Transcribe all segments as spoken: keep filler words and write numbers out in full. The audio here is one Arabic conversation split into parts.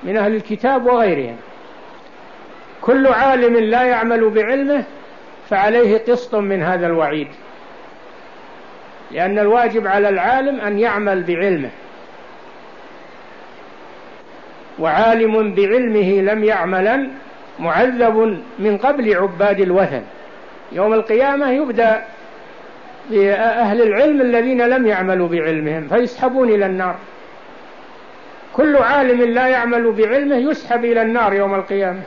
من أهل الكتاب وغيرهم. كل عالم لا يعمل بعلمه فعليه قسط من هذا الوعيد، لأن الواجب على العالم أن يعمل بعلمه، وعالم بعلمه لم يعملا معذب من قبل عباد الوثن. يوم القيامة يبدأ بأهل العلم الذين لم يعملوا بعلمهم فيسحبون إلى النار. كل عالم لا يعمل بعلمه يسحب إلى النار يوم القيامة،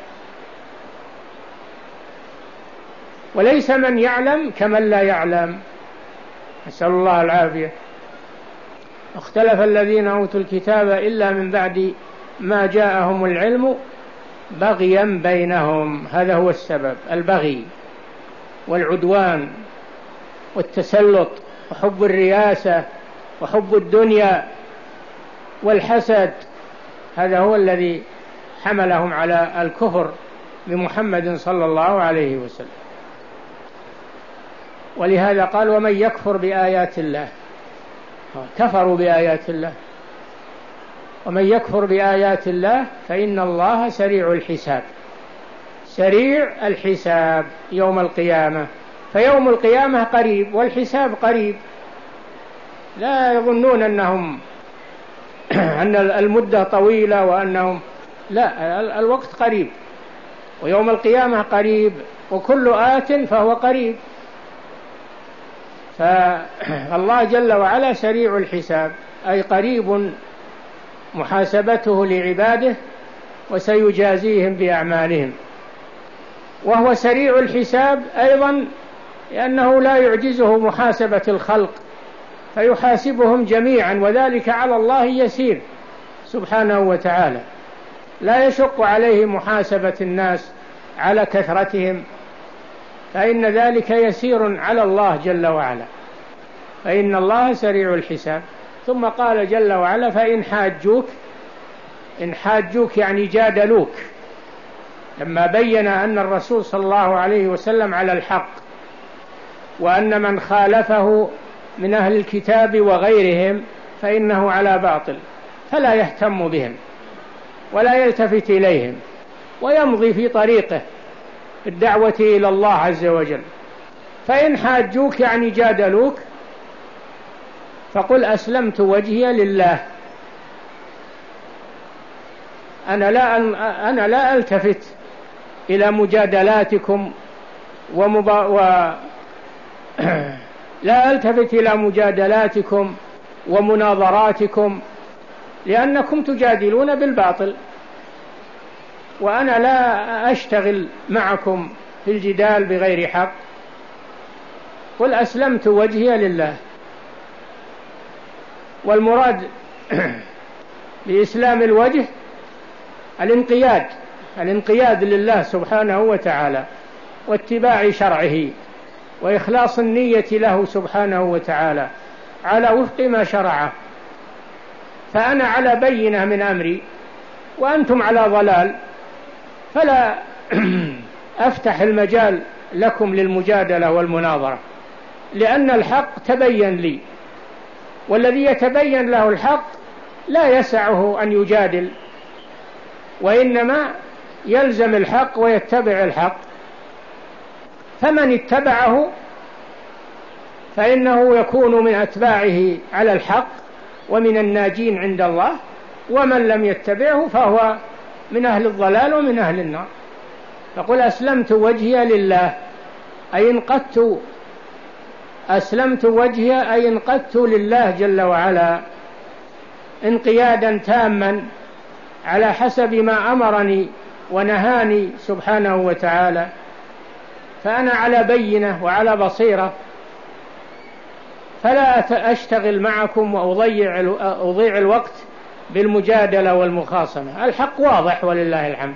وليس من يعلم كمن لا يعلم، نسأل الله العافية. اختلف الذين أوتوا الكتاب إلا من بعد ما جاءهم العلم بغيا بينهم. هذا هو السبب، البغي والعدوان والتسلط وحب الرياسة وحب الدنيا والحسد، هذا هو الذي حملهم على الكفر بمحمد صلى الله عليه وسلم. ولهذا قال ومن يكفر بآيات الله، كفروا بآيات الله، ومن يكفر بآيات الله فإن الله سريع الحساب. سريع الحساب يوم القيامة، فيوم القيامة قريب والحساب قريب. لا يظنون أنهم أن المدة طويلة وأنهم لا، الوقت قريب، ويوم القيامة قريب، وكل آت فهو قريب. فالله جل وعلا سريع الحساب، أي قريب محاسبته لعباده وسيجازيهم بأعمالهم. وهو سريع الحساب أيضا لأنه لا يعجزه محاسبة الخلق فيحاسبهم جميعا، وذلك على الله يسير سبحانه وتعالى. لا يشق عليه محاسبة الناس على كثرتهم، فإن ذلك يسير على الله جل وعلا، فإن الله سريع الحساب. ثم قال جل وعلا فإن حاجوك، إن حاجوك يعني جادلوك، لما بين أن الرسول صلى الله عليه وسلم على الحق، وأن من خالفه من أهل الكتاب وغيرهم فإنه على باطل، فلا يهتم بهم ولا يلتفت إليهم ويمضي في طريقه الدعوة إلى الله عز وجل. فإن حاجوك يعني جادلوك فقل أسلمت وجهي لله، أنا لا أنا لا ألتفت إلى مجادلاتكم ومبا و لا ألتفت إلى مجادلاتكم ومناظراتكم، لأنكم تجادلون بالباطل، وأنا لا أشتغل معكم في الجدال بغير حق. قل أسلمت وجهي لله. والمراد بإسلام الوجه الانقياد، الانقياد لله سبحانه وتعالى، واتباع شرعه، وإخلاص النية له سبحانه وتعالى على وفق ما شرعه. فأنا على بينة من أمري وأنتم على ضلال، فلا أفتح المجال لكم للمجادلة والمناظرة، لأن الحق تبين لي، والذي يتبين له الحق لا يسعه أن يجادل، وإنما يلزم الحق ويتبع الحق. فمن اتبعه فإنه يكون من أتباعه على الحق ومن الناجين عند الله، ومن لم يتبعه فهو من أهل الضلال ومن أهل النار. فقل أسلمت وجهي لله، أي انقدت، أسلمت وجهي أي انقدت لله جل وعلا انقيادا تاما على حسب ما أمرني ونهاني سبحانه وتعالى. فأنا على بينة وعلى بصيرة، فلا أشتغل معكم وأضيع أضيع الوقت بالمجادلة والمخاصمة. الحق واضح ولله الحمد.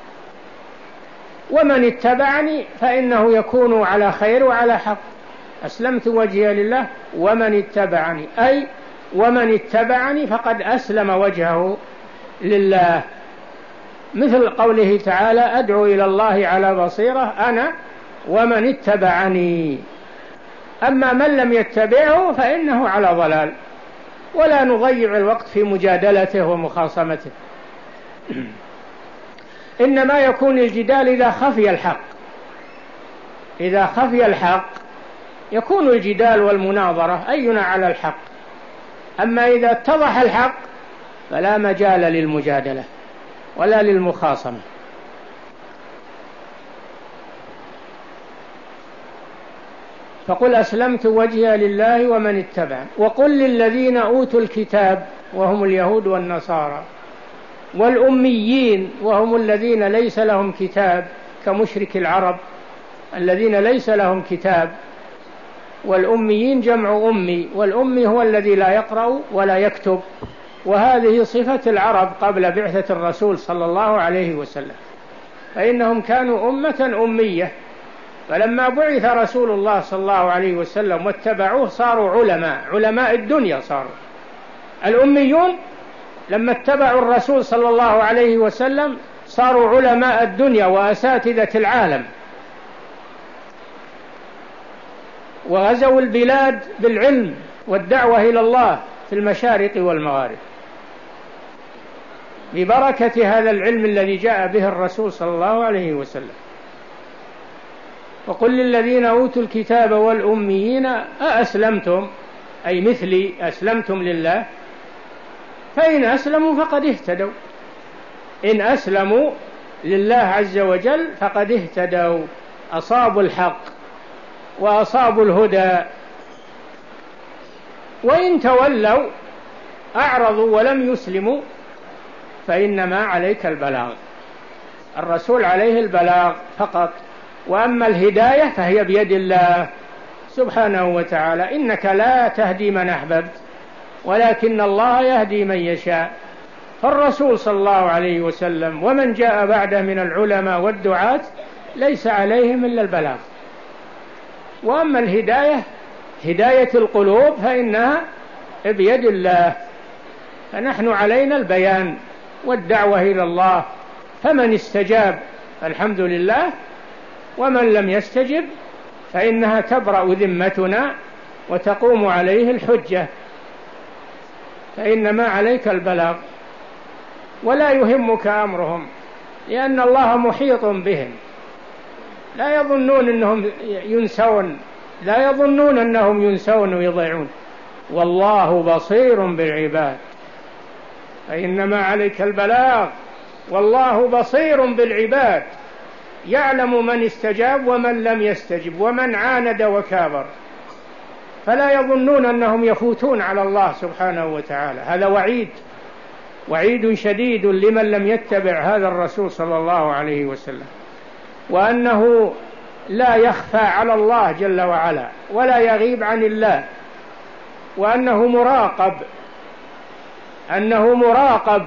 ومن اتبعني فإنه يكون على خير وعلى حق. أسلمت وجهي لله ومن اتبعني، أي ومن اتبعني فقد أسلم وجهه لله، مثل قوله تعالى أدعو إلى الله على بصيرة أنا ومن اتبعني. أما من لم يتبعه فإنه على ضلال، ولا نضيع الوقت في مجادلته ومخاصمته. إنما يكون الجدال إذا خفي الحق، إذا خفي الحق يكون الجدال والمناظرة أينا على الحق. أما إذا اتضح الحق فلا مجال للمجادلة ولا للمخاصمة. فقل أسلمت وجهي لله ومن اتبع، وقل للذين أوتوا الكتاب وهم اليهود والنصارى والأميين وهم الذين ليس لهم كتاب كمشرك العرب الذين ليس لهم كتاب، والأميين جمع أمي، والأمي هو الذي لا يقرأ ولا يكتب، وهذه صفة العرب قبل بعثة الرسول صلى الله عليه وسلم، فإنهم كانوا أمة أمية، فلما بعث رسول الله صلى الله عليه وسلم واتبعوه صاروا علماء، علماء الدنيا صاروا. الأميون لما اتبعوا الرسول صلى الله عليه وسلم صاروا علماء الدنيا وأساتذة العالم، وغزوا البلاد بالعلم والدعوة إلى الله في المشارق والمغارب ببركة هذا العلم الذي جاء به الرسول صلى الله عليه وسلم. وقل للذين أوتوا الكتاب والأميين أأسلمتم، أي مثلي أسلمتم لله، فإن أسلموا فقد اهتدوا، إن أسلموا لله عز وجل فقد اهتدوا، أصابوا الحق وأصابوا الهدى. وإن تولوا أعرضوا ولم يسلموا فإنما عليك البلاغ، الرسول عليه البلاغ فقط، وأما الهداية فهي بيد الله سبحانه وتعالى، إنك لا تهدي من أحببت ولكن الله يهدي من يشاء. فالرسول صلى الله عليه وسلم ومن جاء بعده من العلماء والدعاة ليس عليهم إلا البلاغ. وأما الهداية هداية القلوب فإنها بيد الله، فنحن علينا البيان والدعوة إلى الله، فمن استجاب الحمد لله، ومن لم يستجب فإنها تبرأ ذمتنا وتقوم عليه الحجة، فإنما عليك البلاغ ولا يهمك أمرهم، لأن الله محيط بهم، لا يظنون أنهم ينسون، لا يظنون أنهم ينسون ويضيعون، والله بصير بالعباد، فإنما عليك البلاغ والله بصير بالعباد، يعلم من استجاب ومن لم يستجب ومن عاند وكابر، فلا يظنون أنهم يفوتون على الله سبحانه وتعالى. هذا وعيد، وعيد شديد لمن لم يتبع هذا الرسول صلى الله عليه وسلم، وأنه لا يخفى على الله جل وعلا ولا يغيب عن الله، وأنه مراقب، أنه مراقب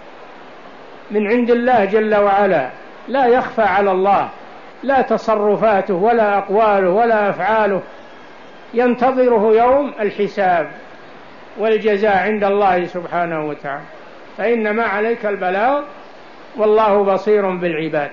من عند الله جل وعلا، لا يخفى على الله لا تصرفاته ولا أقواله ولا أفعاله، ينتظره يوم الحساب والجزاء عند الله سبحانه وتعالى، فإنما عليك البلاغ والله بصير بالعباد.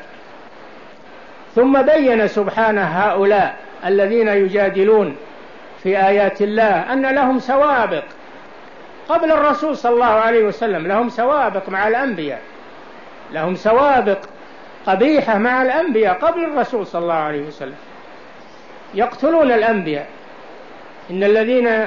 ثم بين سبحانه هؤلاء الذين يجادلون في آيات الله أن لهم سوابق قبل الرسول صلى الله عليه وسلم، لهم سوابق مع الأنبياء، لهم سوابق قبيحة مع الأنبياء قبل الرسول صلى الله عليه وسلم، يقتلون الأنبياء. إن الذين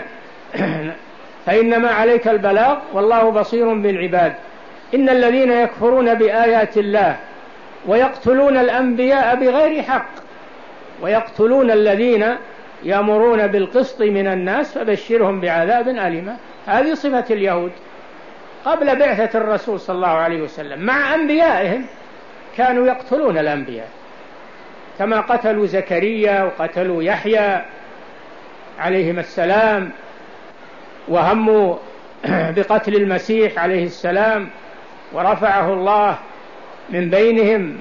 فإنما عليك البلاغ والله بصير بالعباد. إن الذين يكفرون بآيات الله ويقتلون الأنبياء بغير حق ويقتلون الذين يأمرون بالقسط من الناس فبشرهم بعذاب أليم. هذه صفة اليهود قبل بعثة الرسول صلى الله عليه وسلم، مع أنبيائهم كانوا يقتلون الأنبياء، كما قتلوا زكريا وقتلوا يحيى عليهم السلام، وهموا بقتل المسيح عليه السلام ورفعه الله من بينهم،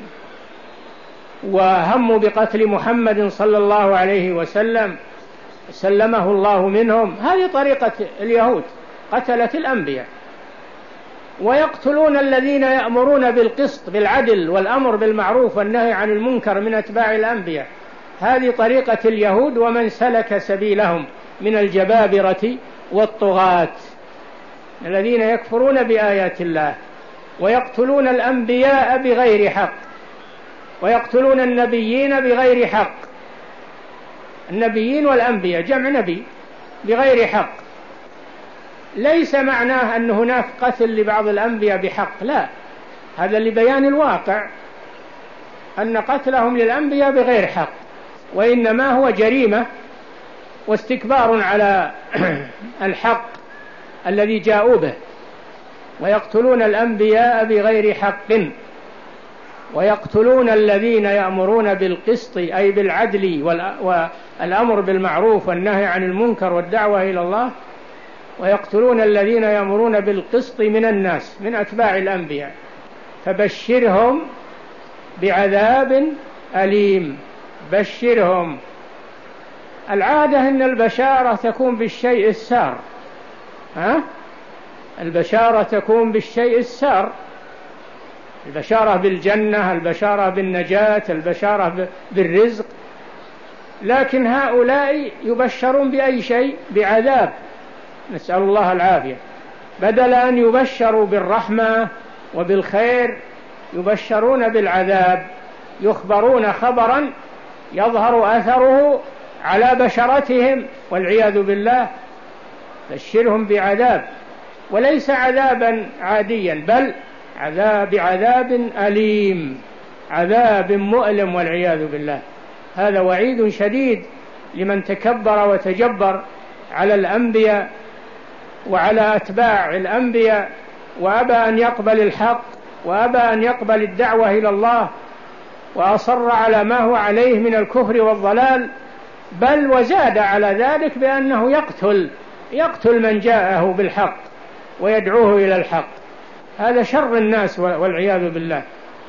وهموا بقتل محمد صلى الله عليه وسلم سلمه الله منهم. هذه طريقة اليهود، قتلت الأنبياء. ويقتلون الذين يأمرون بالقسط بالعدل والأمر بالمعروف والنهي عن المنكر من أتباع الأنبياء. هذه طريقة اليهود ومن سلك سبيلهم من الجبابرة والطغاة الذين يكفرون بآيات الله ويقتلون الأنبياء بغير حق، ويقتلون النبيين بغير حق. النبيين والأنبياء جمع نبي بغير حق، ليس معناه أن هناك قتل لبعض الأنبياء بحق، لا، هذا لبيان الواقع أن قتلهم للأنبياء بغير حق، وإنما هو جريمة واستكبار على الحق الذي جاءوا به. ويقتلون الأنبياء بغير حق ويقتلون الذين يأمرون بالقسط أي بالعدل والأمر بالمعروف والنهي عن المنكر والدعوة إلى الله. ويقتلون الذين يأمرون بالقسط من الناس من أتباع الأنبياء فبشرهم بعذاب أليم. بشرهم. العادة أن البشارة تكون بالشيء السار، ها؟ البشارة تكون بالشيء السار، البشارة بالجنة، البشارة بالنجاة، البشارة بالرزق. لكن هؤلاء يبشرون بأي شيء؟ بعذاب، نسأل الله العافية. بدل أن يبشروا بالرحمة وبالخير يبشرون بالعذاب، يخبرون خبرا يظهر أثره على بشرتهم والعياذ بالله. بشرهم بعذاب، وليس عذابا عاديا، بل عذاب بعذاب أليم، عذاب مؤلم والعياذ بالله. هذا وعيد شديد لمن تكبر وتجبر على الأنبياء وعلى أتباع الأنبياء وأبى أن يقبل الحق وأبى أن يقبل الدعوة إلى الله وأصر على ما هو عليه من الكفر والضلال، بل وزاد على ذلك بأنه يقتل يقتل من جاءه بالحق ويدعوه إلى الحق. هذا شر الناس والعياذ بالله.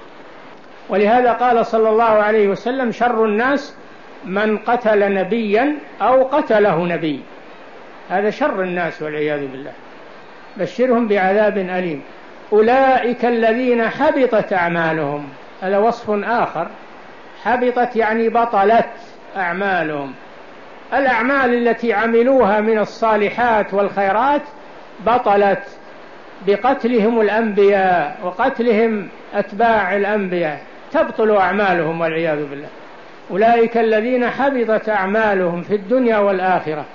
ولهذا قال صلى الله عليه وسلم: شر الناس من قتل نبيا أو قتله نبي. هذا شر الناس والعياذ بالله. بشرهم بعذاب أليم. أولئك الذين حبطت أعمالهم. هذا وصف آخر. حبطت يعني بطلت أعمالهم. الأعمال التي عملوها من الصالحات والخيرات بطلت بقتلهم الأنبياء وقتلهم أتباع الأنبياء، تبطل أعمالهم والعياذ بالله. أولئك الذين حبطت أعمالهم في الدنيا والآخرة.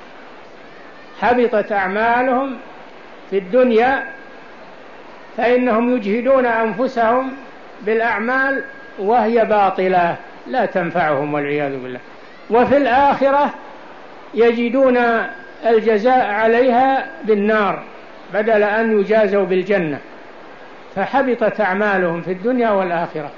حبطت أعمالهم في الدنيا فإنهم يجهدون أنفسهم بالأعمال وهي باطلة لا تنفعهم والعياذ بالله. وفي الآخرة يجدون الجزاء عليها بالنار بدل أن يجازوا بالجنة. فحبطت أعمالهم في الدنيا والآخرة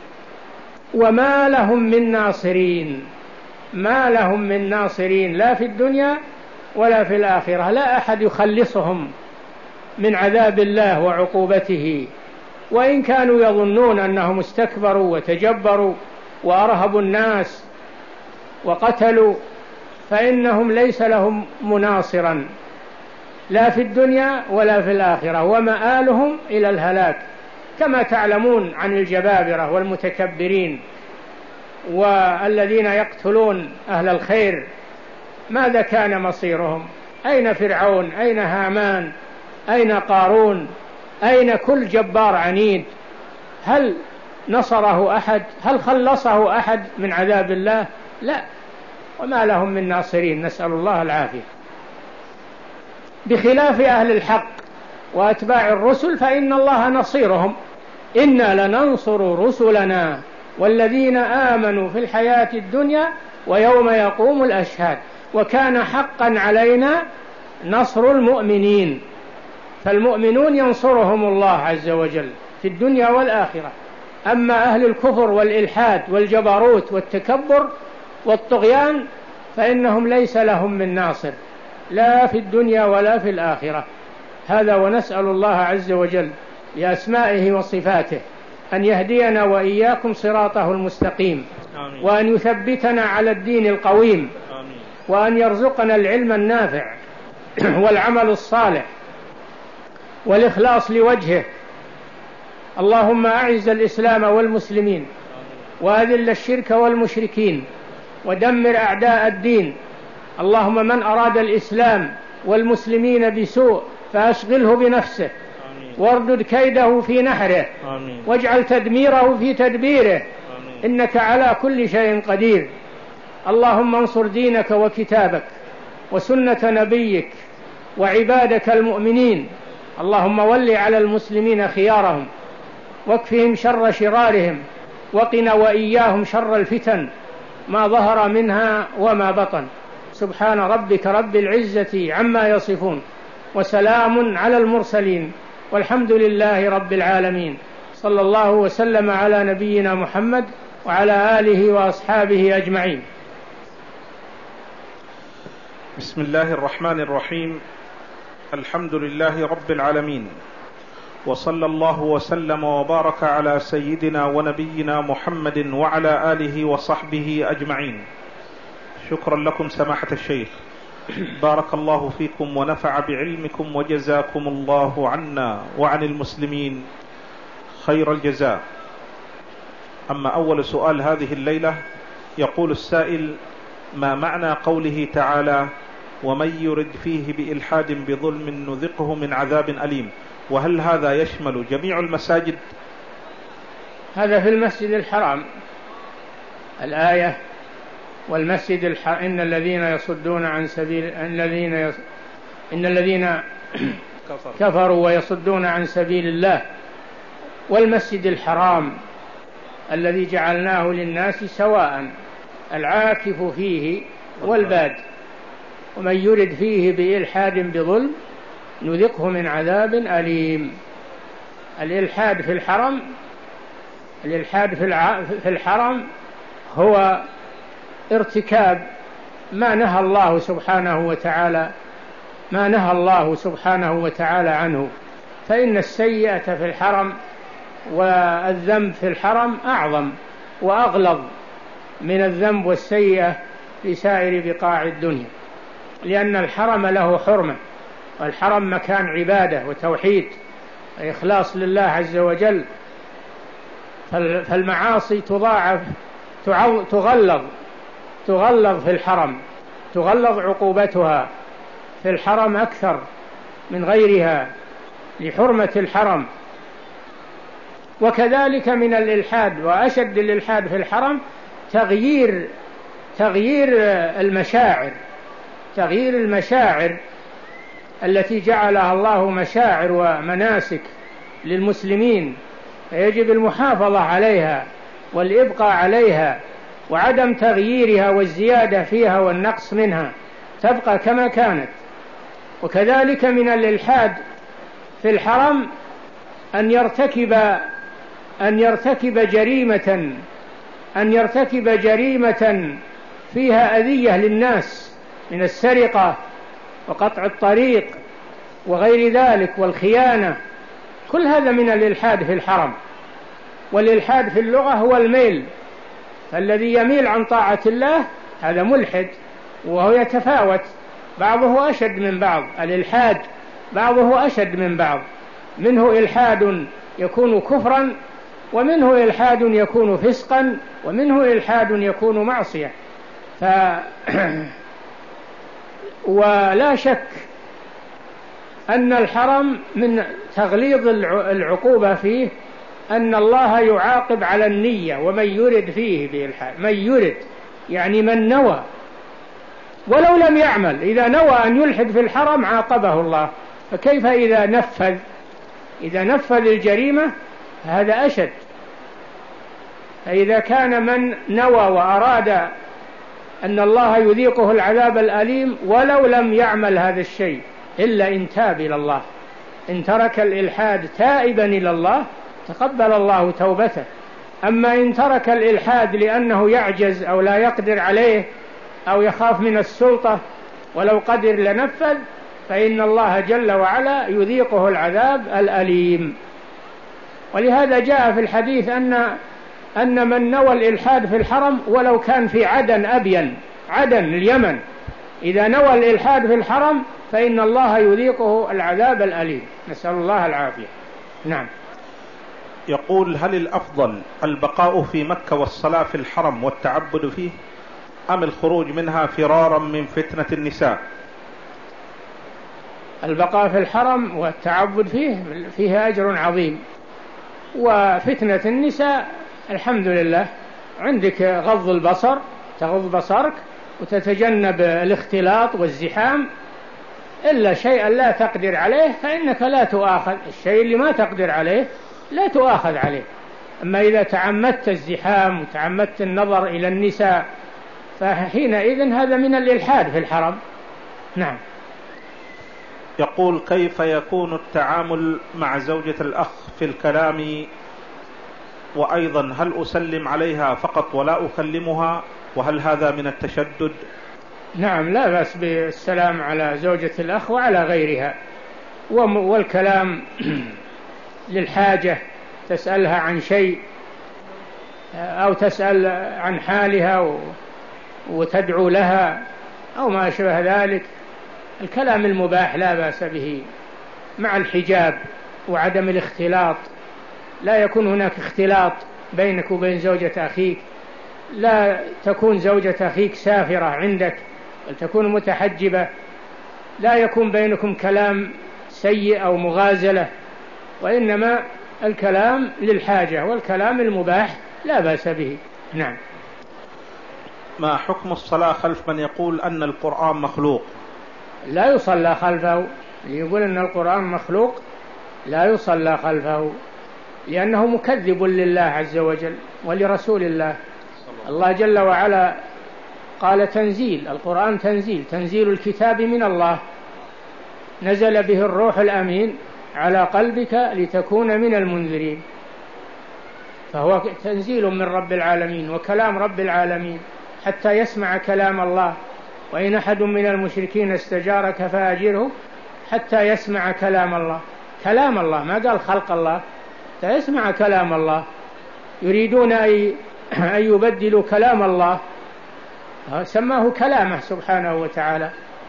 وما لهم من ناصرين. ما لهم من ناصرين لا في الدنيا ولا في الآخرة. لا أحد يخلصهم من عذاب الله وعقوبته، وإن كانوا يظنون أنهم استكبروا وتجبروا وأرهبوا الناس وقتلوا، فإنهم ليس لهم مناصرا لا في الدنيا ولا في الآخرة، ومآلهم إلى الهلاك. كما تعلمون عن الجبابرة والمتكبرين والذين يقتلون أهل الخير ماذا كان مصيرهم؟ أين فرعون؟ أين هامان؟ أين قارون؟ أين كل جبار عنيد؟ هل نصره أحد؟ هل خلصه أحد من عذاب الله؟ لا. وما لهم من ناصرين، نسأل الله العافية. بخلاف أهل الحق وأتباع الرسل فإن الله نصيرهم. إنا لننصر رسلنا والذين آمنوا في الحياة الدنيا ويوم يقوم الأشهاد وكان حقا علينا نصر المؤمنين. فالمؤمنون ينصرهم الله عز وجل في الدنيا والآخرة. أما أهل الكفر والإلحاد والجبروت والتكبر والطغيان فإنهم ليس لهم من ناصر لا في الدنيا ولا في الآخرة. هذا ونسأل الله عز وجل بأسمائه وصفاته أن يهدينا وإياكم صراطه المستقيم. آمين. وأن يثبتنا على الدين القويم. آمين. وأن يرزقنا العلم النافع والعمل الصالح والإخلاص لوجهه. اللهم أعز الإسلام والمسلمين وأذل الشرك والمشركين ودمر أعداء الدين. اللهم من أراد الإسلام والمسلمين بسوء فأشغله بنفسه واردد كيده في نحره واجعل تدميره في تدبيره إنك على كل شيء قدير. اللهم انصر دينك وكتابك وسنة نبيك وعبادك المؤمنين. اللهم ول على المسلمين خيارهم واكفهم شر شرارهم وقنا وإياهم شر الفتن ما ظهر منها وما بطن. سبحان ربك رب العزة عما يصفون وسلام على المرسلين والحمد لله رب العالمين. صلى الله وسلم على نبينا محمد وعلى آله وأصحابه أجمعين. بسم الله الرحمن الرحيم. الحمد لله رب العالمين، وصلى الله وسلم وبارك على سيدنا ونبينا محمد وعلى آله وصحبه أجمعين. شكرا لكم سماحة الشيخ، بارك الله فيكم ونفع بعلمكم وجزاكم الله عنا وعن المسلمين خير الجزاء. أما أول سؤال هذه الليلة، يقول السائل: ما معنى قوله تعالى: ومن يرد فيه بإلحاد بظلم نذقه من عذاب أليم؟ وهل هذا يشمل جميع المساجد؟ هذا في المسجد الحرام الآية: والمسجد الحرام إن الذين يصدون عن سبيل إن الذين يص... إن الذين كفروا ويصدون عن سبيل الله والمسجد الحرام الذي جعلناه للناس سواء العاكف فيه والباد ومن يرد فيه بإلحاد بظلم نذقه من عذاب أليم. الإلحاد في الحرم الإلحاد في, الع... في الحرم هو ارتكاب ما نهى الله سبحانه وتعالى ما نهى الله سبحانه وتعالى عنه. فإن السيئة في الحرم والذنب في الحرم أعظم وأغلظ من الذنب والسيئة في سائر بقاع الدنيا، لأن الحرم له حرمة، والحرم مكان عبادة وتوحيد وإخلاص لله عز وجل. فالمعاصي تضاعف تغلظ تغلظ في الحرم، تغلظ عقوبتها في الحرم أكثر من غيرها لحرمة الحرم. وكذلك من الإلحاد، وأشد الإلحاد في الحرم تغيير تغيير المشاعر تغيير المشاعر التي جعلها الله مشاعر ومناسك للمسلمين، فيجب المحافظة عليها والإبقاء عليها وعدم تغييرها والزيادة فيها والنقص منها، تبقى كما كانت. وكذلك من الإلحاد في الحرم أن يرتكب أن يرتكب جريمة أن يرتكب جريمة فيها أذية للناس من السرقة وقطع الطريق وغير ذلك والخيانة. كل هذا من الإلحاد في الحرم. والإلحاد في اللغة هو الميل، فالذي يميل عن طاعة الله هذا ملحد، وهو يتفاوت، بعضه أشد من بعض. الإلحاد بعضه أشد من بعض، منه إلحاد يكون كفرا، ومنه إلحاد يكون فسقا، ومنه إلحاد يكون معصية. ف... ولا شك أن الحرم من تغليظ العقوبة فيه أن الله يعاقب على النية. ومن يرد فيه بإلحاد، من يرد يعني من نوى ولو لم يعمل. إذا نوى أن يلحد في الحرم عاقبه الله، فكيف إذا نفذ إذا نفذ الجريمة؟ هذا أشد. فإذا كان من نوى وأراد أن الله يذيقه العذاب الأليم ولو لم يعمل هذا الشيء إلا إن تاب إلى الله، إن ترك الإلحاد تائبا إلى الله تقبل الله توبته. أما إن ترك الإلحاد لأنه يعجز أو لا يقدر عليه أو يخاف من السلطة ولو قدر لنفذ، فإن الله جل وعلا يذيقه العذاب الأليم. ولهذا جاء في الحديث أن أن من نوى الإلحاد في الحرم ولو كان في عدن أبين، عدن اليمن، إذا نوى الإلحاد في الحرم فإن الله يذيقه العذاب الأليم، نسأل الله العافية. نعم. يقول: هل الأفضل البقاء في مكة والصلاة في الحرم والتعبد فيه، أم الخروج منها فرارا من فتنة النساء؟ البقاء في الحرم والتعبد فيه فيه أجر عظيم. وفتنة النساء الحمد لله عندك غض البصر، تغض بصرك وتتجنب الاختلاط والزحام، إلا شيئا لا تقدر عليه فإنك لا تؤاخذ، الشيء اللي ما تقدر عليه لا تؤاخذ عليه. أما إذا تعمدت الزحام وتعمدت النظر إلى النساء فحينئذ هذا من الإلحاد في الحرم. نعم. يقول: كيف يكون التعامل مع زوجة الأخ في الكلام؟ وأيضا هل أسلم عليها فقط ولا أكلمها؟ وهل هذا من التشدد؟ نعم، لا بأس بالسلام على زوجة الأخ وعلى غيرها، والكلام للحاجة، تسألها عن شيء أو تسأل عن حالها وتدعو لها أو ما شبه ذلك، الكلام المباح لا بأس به مع الحجاب وعدم الاختلاط. لا يكون هناك اختلاط بينك وبين زوجة أخيك، لا تكون زوجة أخيك سافرة عندك بل تكون متحجبة، لا يكون بينكم كلام سيء أو مغازلة، وإنما الكلام للحاجة، والكلام المباح لا بأس به. نعم. ما حكم الصلاة خلف من يقول أن القرآن مخلوق؟ لا يصلى خلفه، يقول أن القرآن مخلوق لا يصلى خلفه، لأنه مكذب لله عز وجل ولرسول الله. الله جل وعلا قال: تنزيل القرآن تنزيل تنزيل الكتاب من الله، نزل به الروح الأمين على قلبك لتكون من المنذرين، فهو تنزيل من رب العالمين وكلام رب العالمين حتى يسمع كلام الله. وإن أحد من المشركين استجارك فأجره حتى يسمع كلام الله. كلام الله، ما قال خلق الله، حتى يسمع كلام الله. يريدون أن يبدلوا كلام الله، سماه كلامه سبحانه وتعالى،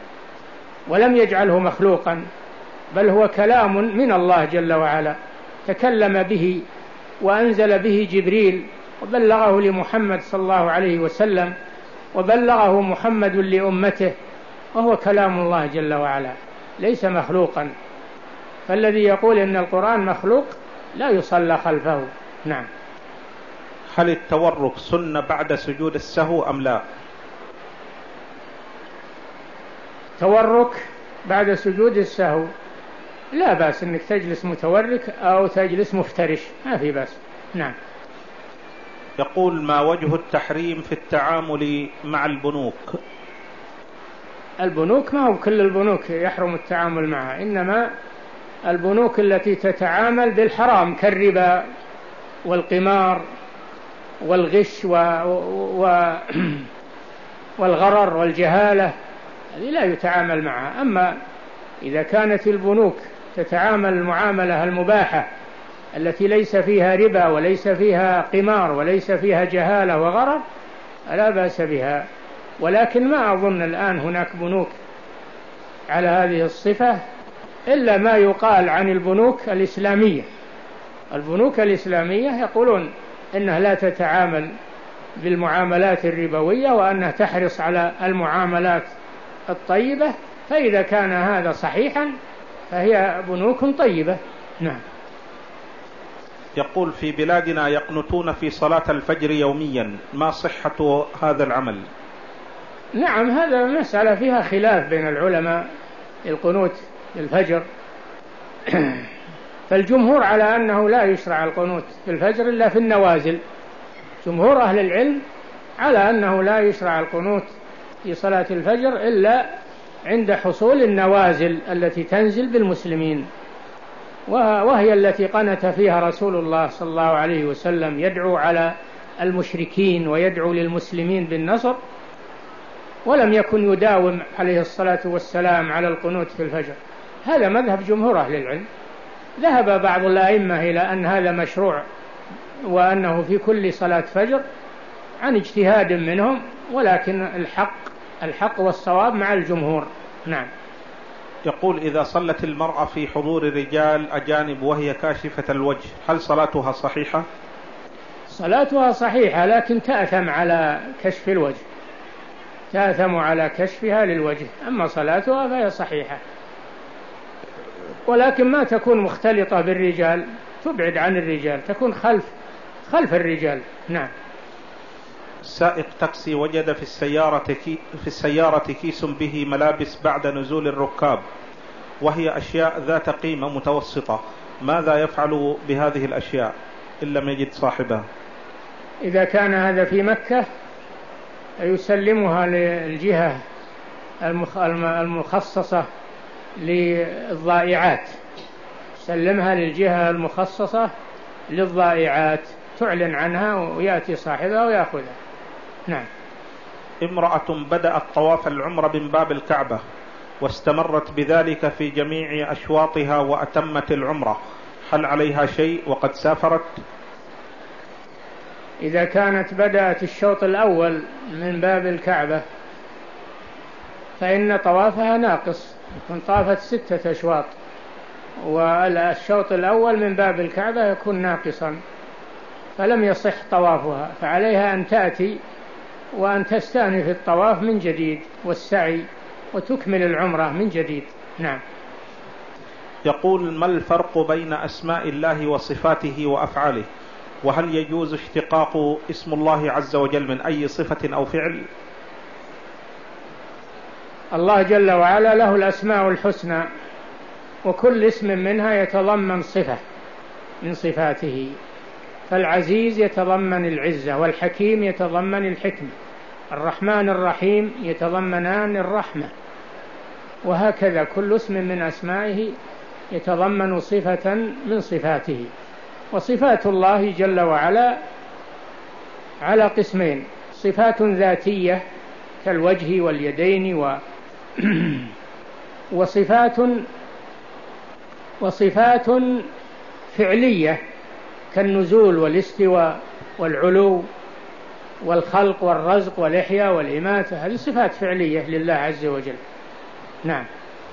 ولم يجعله مخلوقا، بل هو كلام من الله جل وعلا، تكلم به وأنزل به جبريل وبلغه لمحمد صلى الله عليه وسلم، وبلغه محمد لأمته، وهو كلام الله جل وعلا ليس مخلوقا. فالذي يقول إن القرآن مخلوق لا يصلى خلفه. نعم. هل التورك سنة بعد سجود السهو أم لا؟ تورك بعد سجود السهو لا بأس أنك تجلس متورك أو تجلس مفترش، ما في بأس. نعم. يقول: ما وجه التحريم في التعامل مع البنوك؟ البنوك ما هو كل البنوك يحرم التعامل معها، إنما البنوك التي تتعامل بالحرام كالربا والقمار والغش و... و... والغرر والجهالة، هذه لا يتعامل معها. أما إذا كانت البنوك تتعامل المعاملة المباحة التي ليس فيها ربا وليس فيها قمار وليس فيها جهالة وغرر لا بأس بها. ولكن ما أظن الآن هناك بنوك على هذه الصفة إلا ما يقال عن البنوك الإسلامية. البنوك الإسلامية يقولون إنها لا تتعامل بالمعاملات الربوية وأنها تحرص على المعاملات الطيبة، فإذا كان هذا صحيحا فهي بنوك طيبة. نعم. يقول: في بلادنا يقنتون في صلاة الفجر يوميا، ما صحة هذا العمل؟ نعم، هذا مسألة فيها خلاف بين العلماء، القنوت للفجر فالجمهور على أنه لا يشرع القنوت في الفجر إلا في النوازل. جمهور أهل العلم على أنه لا يشرع القنوت في صلاة الفجر إلا عند حصول النوازل التي تنزل بالمسلمين، وهي التي قنت فيها رسول الله صلى الله عليه وسلم، يدعو على المشركين ويدعو للمسلمين بالنصر، ولم يكن يداوم عليه الصلاة والسلام على القنوت في الفجر. هذا مذهب جمهور أهل العلم. ذهب بعض الأئمة إلى أن هذا مشروع وأنه في كل صلاة فجر عن اجتهاد منهم، ولكن الحق الحق والصواب مع الجمهور. نعم. يقول: إذا صلت المرأة في حضور رجال أجانب وهي كاشفة الوجه، هل صلاتها صحيحة؟ صلاتها صحيحة، لكن تأثم على كشف الوجه، تأثم على كشفها للوجه، أما صلاتها فهي صحيحة. ولكن ما تكون مختلطة بالرجال، تبعد عن الرجال، تكون خلف خلف الرجال. نعم. سائق تاكسي وجد في السيارة كي في السيارة كيس به ملابس بعد نزول الركاب، وهي أشياء ذات قيمة متوسطة، ماذا يفعل بهذه الأشياء إن لم يجد صاحبها؟ إذا كان هذا في مكة يسلمها للجهة المخصصة للضائعات، سلمها للجهة المخصصة للضائعات، تعلن عنها ويأتي صاحبها ويأخذها. نعم. امرأة بدأت طواف العمرة من باب الكعبة واستمرت بذلك في جميع أشواطها وأتمت العمرة، هل عليها شيء وقد سافرت؟ إذا كانت بدأت الشوط الأول من باب الكعبة فإن طوافها ناقص، يكون طافت ستة أشواط، والشوط الأول من باب الكعبة يكون ناقصا فلم يصح طوافها، فعليها أن تأتي وأن تستأنف الطواف من جديد والسعي وتكمل العمرة من جديد. نعم. يقول: ما الفرق بين أسماء الله وصفاته وأفعاله؟ وهل يجوز اشتقاق اسم الله عز وجل من أي صفة أو فعل؟ الله جل وعلا له الأسماء الحسنى، وكل اسم منها يتضمن صفة من صفاته، فالعزيز يتضمن العزة، والحكيم يتضمن الحكمة، الرحمن الرحيم يتضمنان الرحمة، وهكذا كل اسم من أسمائه يتضمن صفة من صفاته. وصفات الله جل وعلا على قسمين: صفات ذاتية كالوجه واليدين و وصفات وصفات فعلية كالنزول والاستواء والعلو والخلق والرزق والإحياء والإماتة، هذه صفات فعلية لله عز وجل. نعم.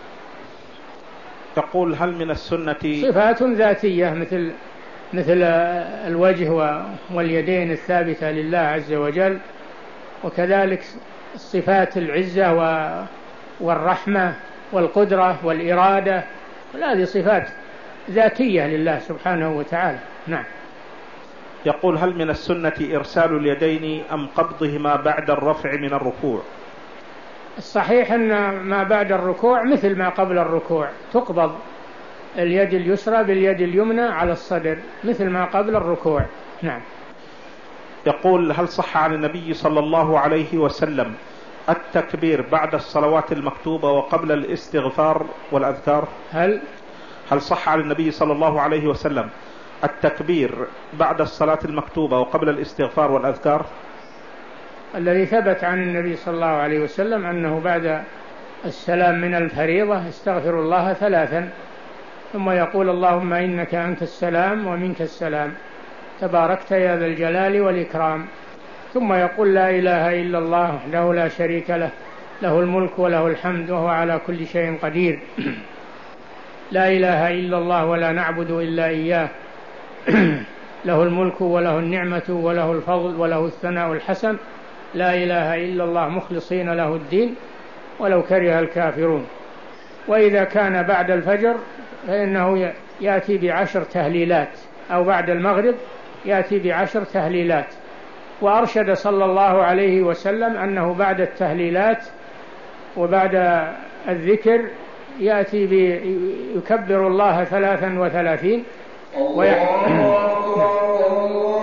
تقول: هل من السنة صفات ذاتية مثل مثل الوجه واليدين الثابتة لله عز وجل، وكذلك صفات العزة والرحمة والقدرة والإرادة، هذه صفات ذاتية لله سبحانه وتعالى. نعم. يقول: هل من السنة إرسال اليدين أم قبضهما بعد الرفع من الركوع؟ الصحيح أن ما بعد الركوع مثل ما قبل الركوع، تقبض اليد اليسرى باليد اليمنى على الصدر مثل ما قبل الركوع. نعم. يقول: هل صح عن النبي صلى الله عليه وسلم التكبير بعد الصلوات المكتوبة وقبل الاستغفار والأذكار؟ هل هل صح عن النبي صلى الله عليه وسلم التكبير بعد الصلاة المكتوبة وقبل الاستغفار والأذكار؟ الذي ثبت عن النبي صلى الله عليه وسلم أنه بعد السلام من الفريضة استغفر الله ثلاثا، ثم يقول: اللهم إنك أنت السلام ومنك السلام تباركت يا ذا الجلال والإكرام، ثم يقول: لا إله إلا الله وحده لا شريك له، له الملك وله الحمد وهو على كل شيء قدير، لا إله إلا الله ولا نعبد إلا إياه، له الملك وله النعمة وله الفضل وله الثناء الحسن، لا إله إلا الله مخلصين له الدين ولو كره الكافرون. وإذا كان بعد الفجر فإنه يأتي بعشر تهليلات، أو بعد المغرب يأتي بعشر تهليلات. وأرشد صلى الله عليه وسلم أنه بعد التهليلات وبعد الذكر يأتي يكبر الله ثلاثا وثلاثين ويحمد